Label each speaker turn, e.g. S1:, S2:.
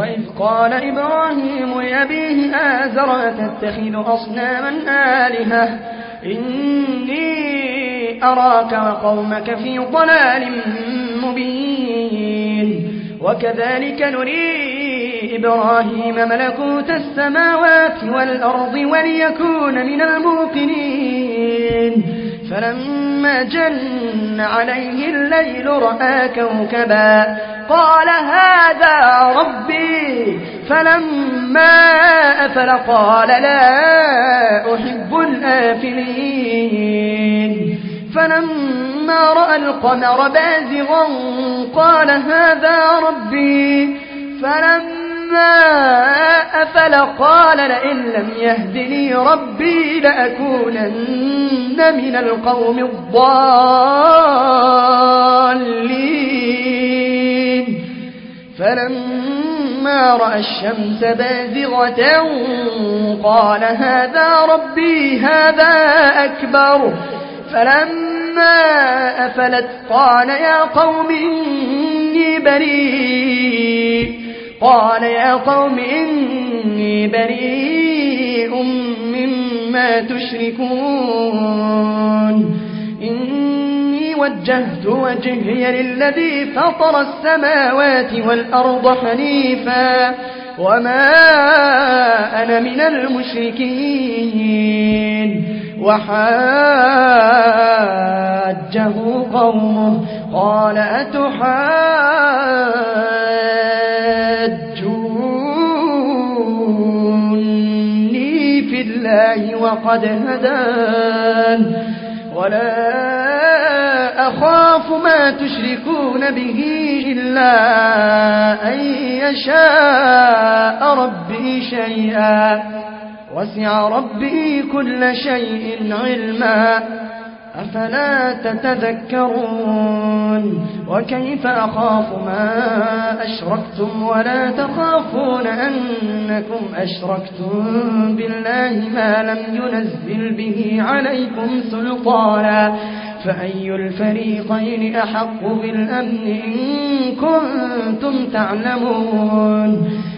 S1: وإذ قال إبراهيم لأبيه آزر أتتخذ أصناما آلهة إني أراك وقومك في ضلال مبين وكذلك نري إبراهيم ملكوت السماوات والأرض وليكون من الموقنين فلما جن عليه الليل رأى كوكبا قال هذا ربي فلما أفل قال لا أحب الآفلين فلما رأى القمر بازغا قال هذا ربي فلما أفل قال لئن لم يهدني ربي لأكونن من القوم الضالين فلما رأى الشمس بازغة قال هذا ربي هذا أكبر فلما أفلت قال يا قوم إني بريء مما تشركون إني وجهت وجهي للذي فطر السماوات والأرض حنيفا وما أنا من المشركين وحاجه قومه قال أتحاجوني في الله وقد هدان ولا أخاف ما تشركون به إلا أن يشاء ربي شيئا وسع ربي كل شيء علما أفلا تتذكرون وكيف أخاف ما أشركتم ولا تخافون أنكم أشركتم بالله ما لم ينزل به عليكم سلطانا فأي الفريقين أحق بالأمن إن كنتم تعلمون